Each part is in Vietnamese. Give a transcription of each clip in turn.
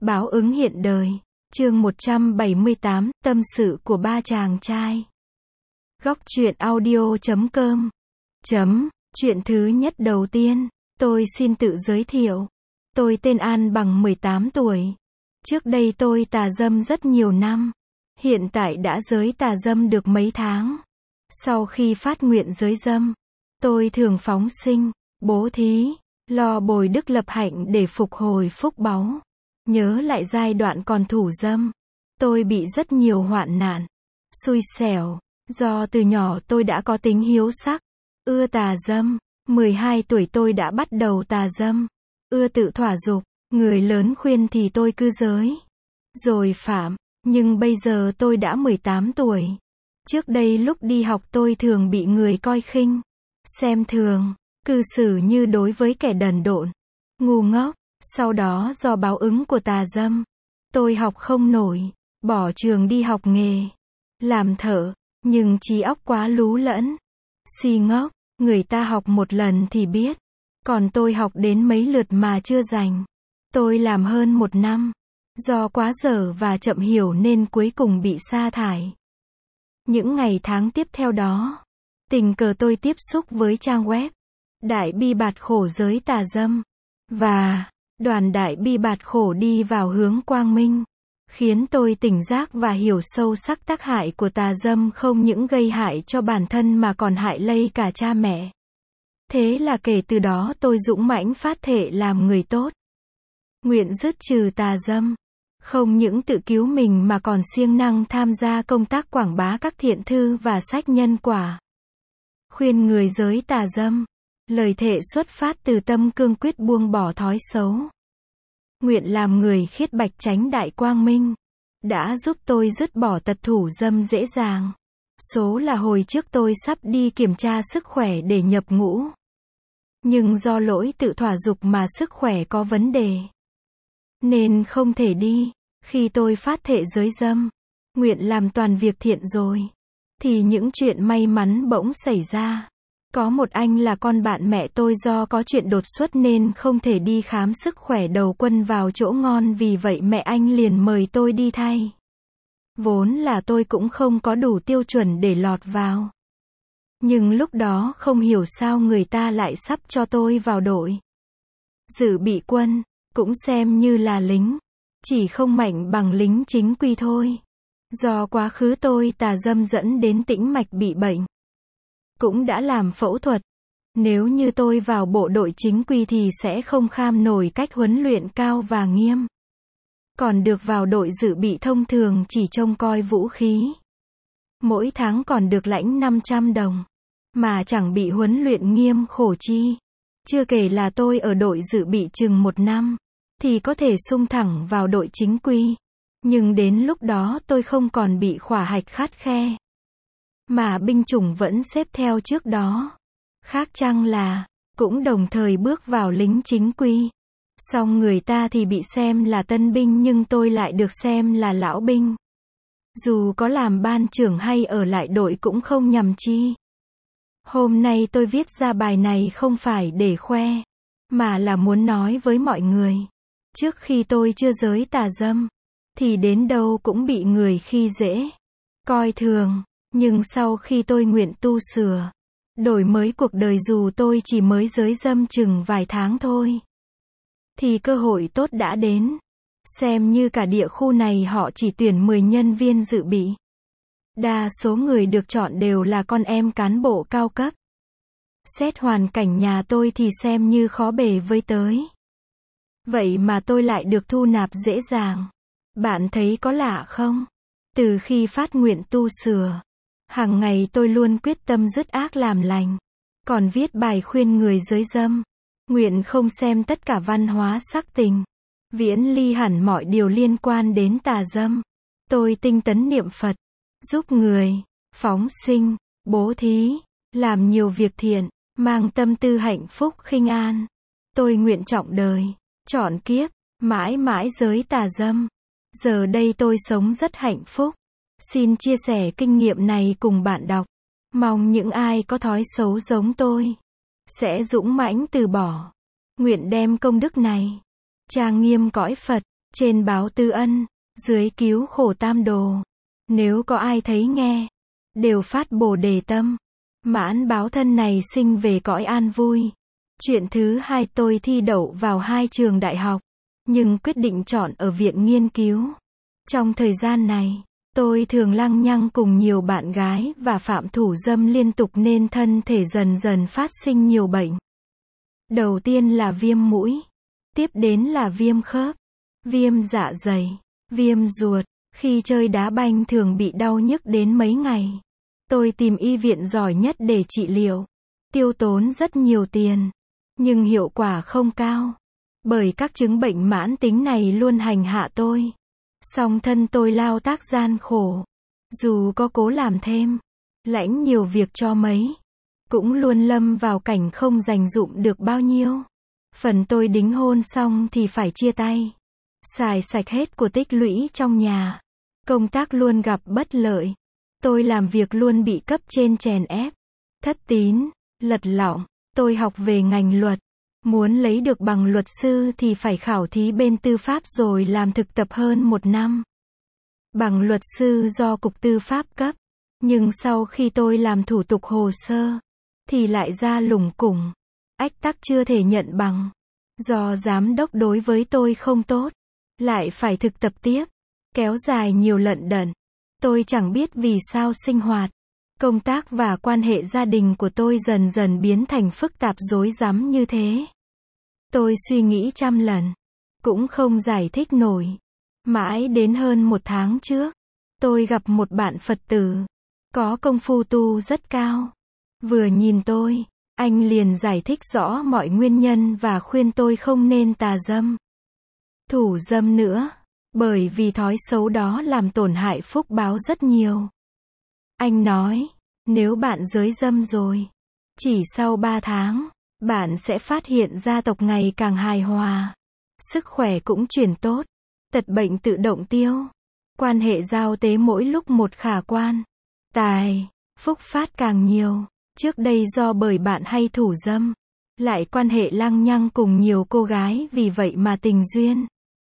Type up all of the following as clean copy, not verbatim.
Báo ứng hiện đời. Chương 178, tâm sự của ba chàng trai. Góc truyện audio.com. Chuyện thứ nhất đầu tiên, tôi xin tự giới thiệu. Tôi tên An bằng 18 tuổi. Trước đây tôi tà dâm rất nhiều năm. Hiện tại đã giới tà dâm được mấy tháng. Sau khi phát nguyện giới dâm, tôi thường phóng sinh, bố thí, lo bồi đức lập hạnh để phục hồi phúc báu. Nhớ lại giai đoạn còn thủ dâm, tôi bị rất nhiều hoạn nạn, xui xẻo, do từ nhỏ tôi đã có tính hiếu sắc, ưa tà dâm. 12 tuổi tôi đã bắt đầu tà dâm, ưa tự thỏa dục, người lớn khuyên thì tôi cứ giới, rồi phạm, nhưng bây giờ tôi đã 18 tuổi. Trước đây lúc đi học tôi thường bị người coi khinh, xem thường, cư xử như đối với kẻ đần độn, ngu ngốc. Sau đó do báo ứng của tà dâm, tôi học không nổi, bỏ trường đi học nghề, làm thợ, nhưng trí óc quá lú lẫn, si ngốc, người ta học một lần thì biết, còn tôi học đến mấy lượt mà chưa rành. Tôi làm hơn 1 năm, do quá dở và chậm hiểu nên cuối cùng bị sa thải. Những ngày tháng tiếp theo đó, tình cờ tôi tiếp xúc với trang web Đại Bi Bạt Khổ giới tà dâm, và đoàn Đại Bi Bạt Khổ đi vào hướng quang minh, khiến tôi tỉnh giác và hiểu sâu sắc tác hại của tà dâm không những gây hại cho bản thân mà còn hại lây cả cha mẹ. Thế là kể từ đó tôi dũng mãnh phát thệ làm người tốt, nguyện dứt trừ tà dâm, không những tự cứu mình mà còn siêng năng tham gia công tác quảng bá các thiện thư và sách nhân quả, khuyên người giới tà dâm. Lời thệ xuất phát từ tâm cương quyết buông bỏ thói xấu, nguyện làm người khiết bạch chánh đại quang minh, đã giúp tôi dứt bỏ tật thủ dâm dễ dàng. Số là hồi trước tôi sắp đi kiểm tra sức khỏe để nhập ngũ, nhưng do lỗi tự thỏa dục mà sức khỏe có vấn đề, nên không thể đi. Khi tôi phát thệ giới dâm, nguyện làm toàn việc thiện rồi, thì những chuyện may mắn bỗng xảy ra. Có một anh là con bạn mẹ tôi do có chuyện đột xuất nên không thể đi khám sức khỏe đầu quân vào chỗ ngon, vì vậy mẹ anh liền mời tôi đi thay. Vốn là tôi cũng không có đủ tiêu chuẩn để lọt vào. Nhưng lúc đó không hiểu sao người ta lại sắp cho tôi vào đội dự bị quân, cũng xem như là lính, chỉ không mạnh bằng lính chính quy thôi. Do quá khứ tôi tà dâm dẫn đến tĩnh mạch bị bệnh, cũng đã làm phẫu thuật. Nếu như tôi vào bộ đội chính quy thì sẽ không kham nổi cách huấn luyện cao và nghiêm. Còn được vào đội dự bị thông thường chỉ trông coi vũ khí, mỗi tháng còn được lãnh 500 đồng, mà chẳng bị huấn luyện nghiêm khổ chi. Chưa kể là tôi ở đội dự bị chừng 1 năm, thì có thể xung thẳng vào đội chính quy. Nhưng đến lúc đó tôi không còn bị khỏa hạch khắt khe, mà binh chủng vẫn xếp theo trước đó. Khác chăng là, cũng đồng thời bước vào lính chính quy. Song người ta thì bị xem là tân binh nhưng tôi lại được xem là lão binh. Dù có làm ban trưởng hay ở lại đội cũng không nhằm chi. Hôm nay tôi viết ra bài này không phải để khoe, mà là muốn nói với mọi người. Trước khi tôi chưa giới tà dâm, thì đến đâu cũng bị người khi dễ, coi thường. Nhưng sau khi tôi nguyện tu sửa, đổi mới cuộc đời dù tôi chỉ mới giới dâm chừng vài tháng thôi, thì cơ hội tốt đã đến. Xem như cả địa khu này họ chỉ tuyển 10 nhân viên dự bị. Đa số người được chọn đều là con em cán bộ cao cấp. Xét hoàn cảnh nhà tôi thì xem như khó bề với tới. Vậy mà tôi lại được thu nạp dễ dàng. Bạn thấy có lạ không? Từ khi phát nguyện tu sửa, hàng ngày tôi luôn quyết tâm dứt ác làm lành, còn viết bài khuyên người giới dâm, nguyện không xem tất cả văn hóa sắc tình, viễn ly hẳn mọi điều liên quan đến tà dâm. Tôi tinh tấn niệm Phật, giúp người, phóng sinh, bố thí, làm nhiều việc thiện, mang tâm tư hạnh phúc khinh an. Tôi nguyện trọng đời, trọn kiếp, mãi mãi giới tà dâm. Giờ đây tôi sống rất hạnh phúc. Xin chia sẻ kinh nghiệm này cùng bạn đọc. Mong những ai có thói xấu giống tôi sẽ dũng mãnh từ bỏ. Nguyện đem công đức này trang nghiêm cõi Phật, trên báo Tư Ân, dưới cứu khổ tam đồ. Nếu có ai thấy nghe, đều phát Bồ Đề tâm. Mãn báo thân này sinh về cõi an vui. Chuyện thứ hai, tôi thi đậu vào 2 trường đại học, nhưng quyết định chọn ở viện nghiên cứu. Trong thời gian này, tôi thường lăng nhăng cùng nhiều bạn gái và phạm thủ dâm liên tục nên thân thể dần dần phát sinh nhiều bệnh. Đầu tiên là viêm mũi, tiếp đến là viêm khớp, viêm dạ dày, viêm ruột. Khi chơi đá banh thường bị đau nhức đến mấy ngày. Tôi tìm y viện giỏi nhất để trị liệu, tiêu tốn rất nhiều tiền, nhưng hiệu quả không cao, bởi các chứng bệnh mãn tính này luôn hành hạ tôi. Song thân tôi lao tác gian khổ, dù có cố làm thêm, lãnh nhiều việc cho mấy, cũng luôn lâm vào cảnh không dành dụm được bao nhiêu. Phần tôi đính hôn xong thì phải chia tay, xài sạch hết của tích lũy trong nhà. Công tác luôn gặp bất lợi. Tôi làm việc luôn bị cấp trên chèn ép, thất tín, lật lọng. Tôi học về ngành luật. Muốn lấy được bằng luật sư thì phải khảo thí bên tư pháp rồi làm thực tập hơn 1 năm. Bằng luật sư do Cục Tư pháp cấp. Nhưng sau khi tôi làm thủ tục hồ sơ, thì lại ra lủng củng. Ách tắc chưa thể nhận bằng. Do giám đốc đối với tôi không tốt. Lại phải thực tập tiếp. Kéo dài nhiều lận đận. Tôi chẳng biết vì sao sinh hoạt, công tác và quan hệ gia đình của tôi dần dần biến thành phức tạp rối rắm như thế. Tôi suy nghĩ trăm lần, cũng không giải thích nổi. Mãi đến hơn 1 tháng trước, tôi gặp một bạn Phật tử, có công phu tu rất cao. Vừa nhìn tôi, anh liền giải thích rõ mọi nguyên nhân và khuyên tôi không nên tà dâm, thủ dâm nữa. Bởi vì thói xấu đó làm tổn hại phúc báo rất nhiều. Anh nói, nếu bạn giới dâm rồi, chỉ sau 3 tháng, bạn sẽ phát hiện gia tộc ngày càng hài hòa. Sức khỏe cũng chuyển tốt, tật bệnh tự động tiêu. Quan hệ giao tế mỗi lúc một khả quan. Tài, phúc phát càng nhiều. Trước đây do bởi bạn hay thủ dâm, lại quan hệ lăng nhăng cùng nhiều cô gái vì vậy mà tình duyên,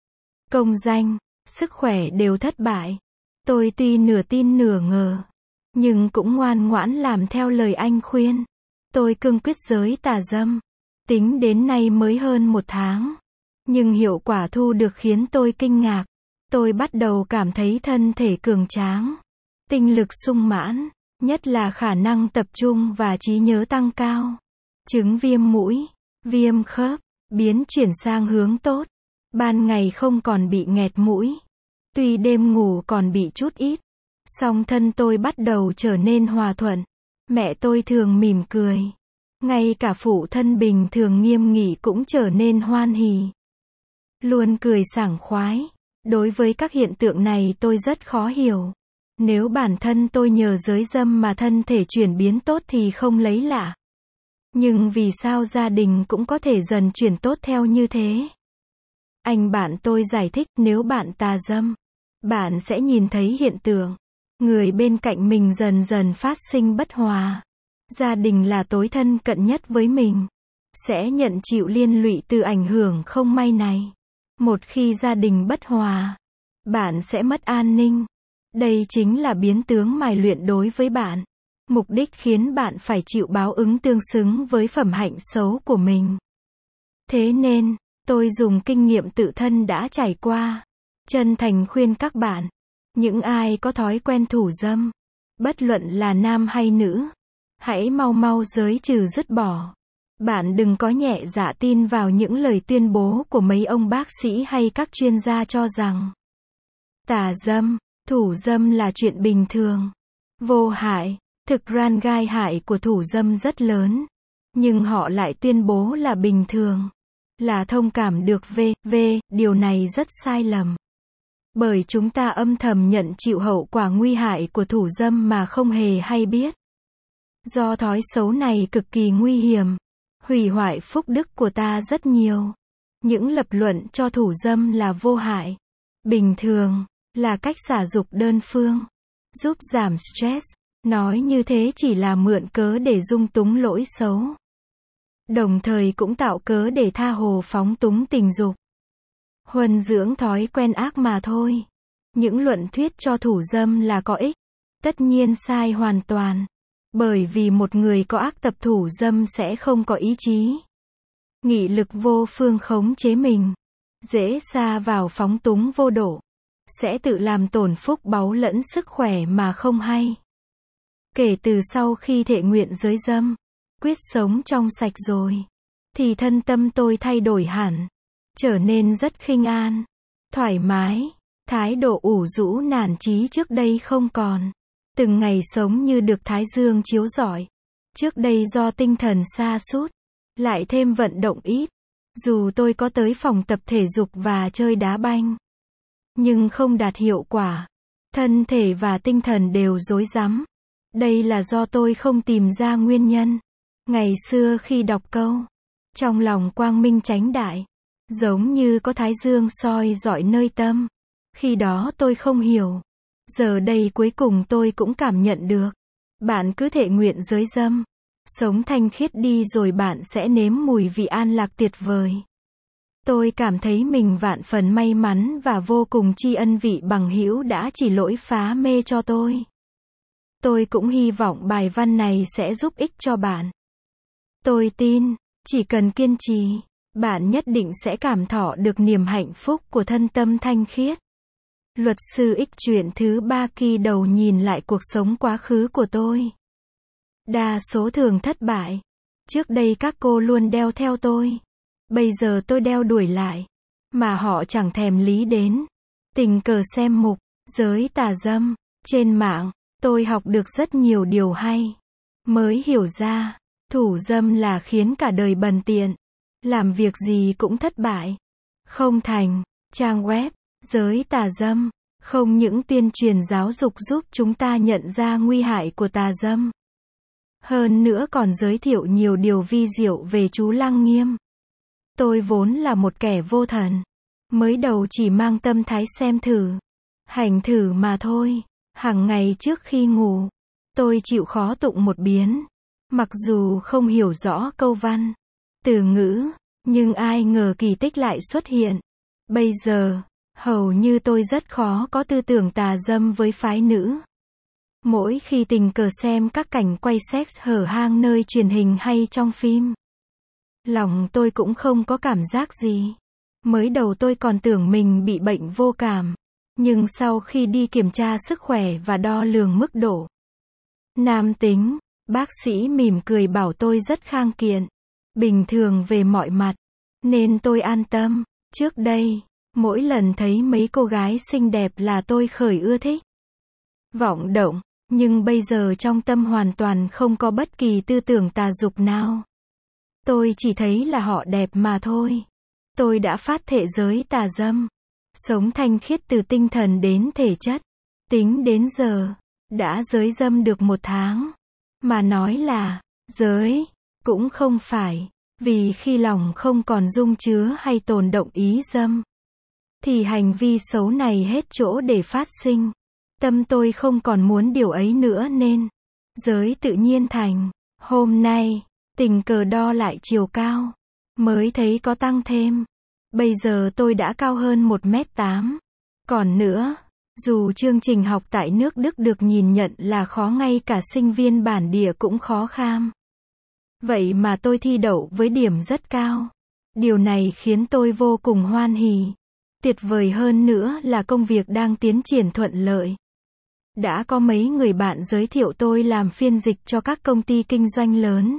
công danh, sức khỏe đều thất bại. Tôi tuy nửa tin nửa ngờ, nhưng cũng ngoan ngoãn làm theo lời anh khuyên. Tôi cương quyết giới tà dâm. Tính đến nay mới hơn 1 tháng. Nhưng hiệu quả thu được khiến tôi kinh ngạc. Tôi bắt đầu cảm thấy thân thể cường tráng, tinh lực sung mãn, nhất là khả năng tập trung và trí nhớ tăng cao. Chứng viêm mũi, viêm khớp, biến chuyển sang hướng tốt. Ban ngày không còn bị nghẹt mũi. Tuy đêm ngủ còn bị chút ít, song thân tôi bắt đầu trở nên hòa thuận. Mẹ tôi thường mỉm cười. Ngay cả phụ thân bình thường nghiêm nghị cũng trở nên hoan hỉ. Luôn cười sảng khoái. Đối với các hiện tượng này tôi rất khó hiểu. Nếu bản thân tôi nhờ giới dâm mà thân thể chuyển biến tốt thì không lấy lạ. Nhưng vì sao gia đình cũng có thể dần chuyển tốt theo như thế? Anh bạn tôi giải thích, nếu bạn tà dâm, bạn sẽ nhìn thấy hiện tượng người bên cạnh mình dần dần phát sinh bất hòa. Gia đình là tối thân cận nhất với mình, sẽ nhận chịu liên lụy từ ảnh hưởng không may này. Một khi gia đình bất hòa, bạn sẽ mất an ninh. Đây chính là biến tướng mài luyện đối với bạn. Mục đích khiến bạn phải chịu báo ứng tương xứng với phẩm hạnh xấu của mình. Thế nên, tôi dùng kinh nghiệm tự thân đã trải qua, chân thành khuyên các bạn, những ai có thói quen thủ dâm, bất luận là nam hay nữ, hãy mau mau giới trừ dứt bỏ. Bạn đừng có nhẹ dạ tin vào những lời tuyên bố của mấy ông bác sĩ hay các chuyên gia cho rằng tà dâm, thủ dâm là chuyện bình thường, vô hại. Thực ra gai hại của thủ dâm rất lớn, nhưng họ lại tuyên bố là bình thường, là thông cảm được điều này rất sai lầm. Bởi chúng ta âm thầm nhận chịu hậu quả nguy hại của thủ dâm mà không hề hay biết. Do thói xấu này cực kỳ nguy hiểm, hủy hoại phúc đức của ta rất nhiều. Những lập luận cho thủ dâm là vô hại, bình thường, là cách xả dục đơn phương, giúp giảm stress. Nói như thế chỉ là mượn cớ để dung túng lỗi xấu. Đồng thời cũng tạo cớ để tha hồ phóng túng tình dục. huân dưỡng thói quen ác mà thôi. Những luận thuyết cho thủ dâm là có ích, tất nhiên sai hoàn toàn. Bởi vì một người có ác tập thủ dâm sẽ không có ý chí, nghị lực vô phương khống chế mình, dễ sa vào phóng túng vô độ, sẽ tự làm tổn phúc báu lẫn sức khỏe mà không hay. Kể từ sau khi thệ nguyện giới dâm, quyết sống trong sạch rồi, thì thân tâm tôi thay đổi hẳn, trở nên rất khinh an, thoải mái, thái độ ủ rũ nản chí trước đây không còn. Từng ngày sống như được thái dương chiếu rọi. Trước đây do tinh thần sa sút, lại thêm vận động ít. Dù tôi có tới phòng tập thể dục và chơi đá banh, nhưng không đạt hiệu quả. Thân thể và tinh thần đều rối rắm. Đây là do tôi không tìm ra nguyên nhân. Ngày xưa khi đọc câu, trong lòng quang minh chánh đại, giống như có thái dương soi rọi nơi tâm. Khi đó tôi không hiểu. Giờ đây cuối cùng tôi cũng cảm nhận được. Bạn cứ thệ nguyện giới dâm, sống thanh khiết đi rồi bạn sẽ nếm mùi vị an lạc tuyệt vời. Tôi cảm thấy mình vạn phần may mắn và vô cùng tri ân vị bằng hữu đã chỉ lỗi phá mê cho tôi. Tôi cũng hy vọng bài văn này sẽ giúp ích cho bạn. Tôi tin, chỉ cần kiên trì, bạn nhất định sẽ cảm thọ được niềm hạnh phúc của thân tâm thanh khiết. Luật sư X chuyện thứ 3 kỳ đầu nhìn lại cuộc sống quá khứ của tôi. Đa số thường thất bại. Trước đây các cô luôn đeo theo tôi. Bây giờ tôi đeo đuổi lại. Mà họ chẳng thèm lý đến. Tình cờ xem mục, giới tà dâm. Trên mạng, tôi học được rất nhiều điều hay. Mới hiểu ra, thủ dâm là khiến cả đời bần tiện. Làm việc gì cũng thất bại. Không thành, trang web. Giới tà dâm, không những tuyên truyền giáo dục giúp chúng ta nhận ra nguy hại của tà dâm. Hơn nữa còn giới thiệu nhiều điều vi diệu về chú Lăng Nghiêm. Tôi vốn là một kẻ vô thần. Mới đầu chỉ mang tâm thái xem thử, hành thử mà thôi. Hàng ngày trước khi ngủ, tôi chịu khó tụng một biến. Mặc dù không hiểu rõ câu văn, từ ngữ, nhưng ai ngờ kỳ tích lại xuất hiện. Bây giờ, hầu như tôi rất khó có tư tưởng tà dâm với phái nữ. Mỗi khi tình cờ xem các cảnh quay sex hở hang nơi truyền hình hay trong phim, lòng tôi cũng không có cảm giác gì. Mới đầu tôi còn tưởng mình bị bệnh vô cảm, nhưng sau khi đi kiểm tra sức khỏe và đo lường mức độ nam tính, bác sĩ mỉm cười bảo tôi rất khang kiện, bình thường về mọi mặt, nên tôi an tâm. Trước đây, mỗi lần thấy mấy cô gái xinh đẹp là tôi khởi ưa thích, vọng động, nhưng bây giờ trong tâm hoàn toàn không có bất kỳ tư tưởng tà dục nào. Tôi chỉ thấy là họ đẹp mà thôi. Tôi đã phát thệ giới tà dâm, sống thanh khiết từ tinh thần đến thể chất. Tính đến giờ, đã giới dâm được 1 tháng. Mà nói là, giới, cũng không phải, vì khi lòng không còn dung chứa hay tồn động ý dâm, thì hành vi xấu này hết chỗ để phát sinh. Tâm tôi không còn muốn điều ấy nữa nên giới tự nhiên thành. Hôm nay, tình cờ đo lại chiều cao, mới thấy có tăng thêm. Bây giờ tôi đã cao hơn 1m8. Còn nữa, dù chương trình học tại nước Đức được nhìn nhận là khó, ngay cả sinh viên bản địa cũng khó kham. Vậy mà tôi thi đậu với điểm rất cao. Điều này khiến tôi vô cùng hoan hỉ. Tuyệt vời hơn nữa là công việc đang tiến triển thuận lợi. Đã có mấy người bạn giới thiệu tôi làm phiên dịch cho các công ty kinh doanh lớn.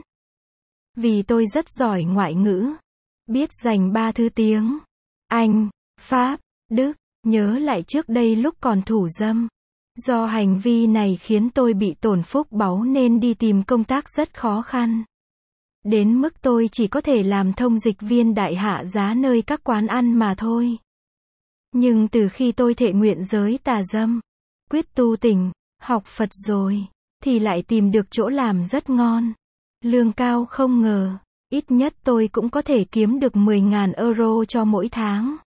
Vì tôi rất giỏi ngoại ngữ, biết dành 3 thứ tiếng: Anh, Pháp, Đức. Nhớ lại trước đây lúc còn thủ dâm, do hành vi này khiến tôi bị tổn phúc báu nên đi tìm công tác rất khó khăn. Đến mức tôi chỉ có thể làm thông dịch viên đại hạ giá nơi các quán ăn mà thôi. Nhưng từ khi tôi thệ nguyện giới tà dâm, quyết tu tỉnh, học Phật rồi, thì lại tìm được chỗ làm rất ngon. Lương cao không ngờ, ít nhất tôi cũng có thể kiếm được 10.000 euro cho mỗi tháng.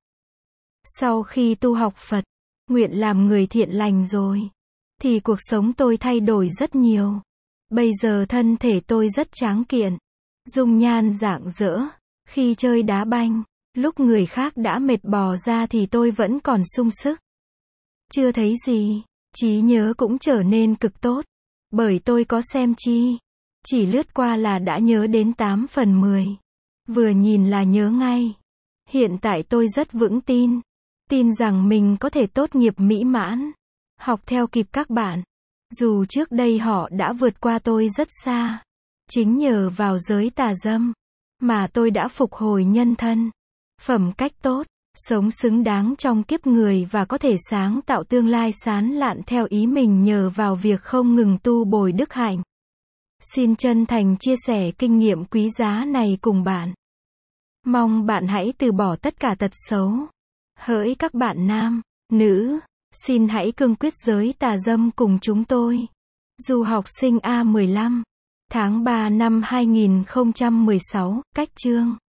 Sau khi tu học Phật, nguyện làm người thiện lành rồi, thì cuộc sống tôi thay đổi rất nhiều. Bây giờ thân thể tôi rất tráng kiện, dung nhan rạng rỡ. Khi chơi đá banh, Lúc người khác đã mệt bò ra thì tôi vẫn còn sung sức. Chưa thấy gì. Trí nhớ cũng trở nên cực tốt. Bởi tôi có xem chi. Chỉ lướt qua là đã nhớ đến 8 phần 10. Vừa nhìn là nhớ ngay. Hiện tại tôi rất vững tin. Tin rằng mình có thể tốt nghiệp mỹ mãn. Học theo kịp các bạn. Dù trước đây họ đã vượt qua tôi rất xa. Chính nhờ vào giới tà dâm mà tôi đã phục hồi nhân thân. Phẩm cách tốt, sống xứng đáng trong kiếp người và có thể sáng tạo tương lai sáng lạn theo ý mình nhờ vào việc không ngừng tu bồi đức hạnh. Xin chân thành chia sẻ kinh nghiệm quý giá này cùng bạn. Mong bạn hãy từ bỏ tất cả tật xấu. Hỡi các bạn nam, nữ, xin hãy cương quyết giới tà dâm cùng chúng tôi. Du học sinh A15, tháng 3 năm 2016, cách chương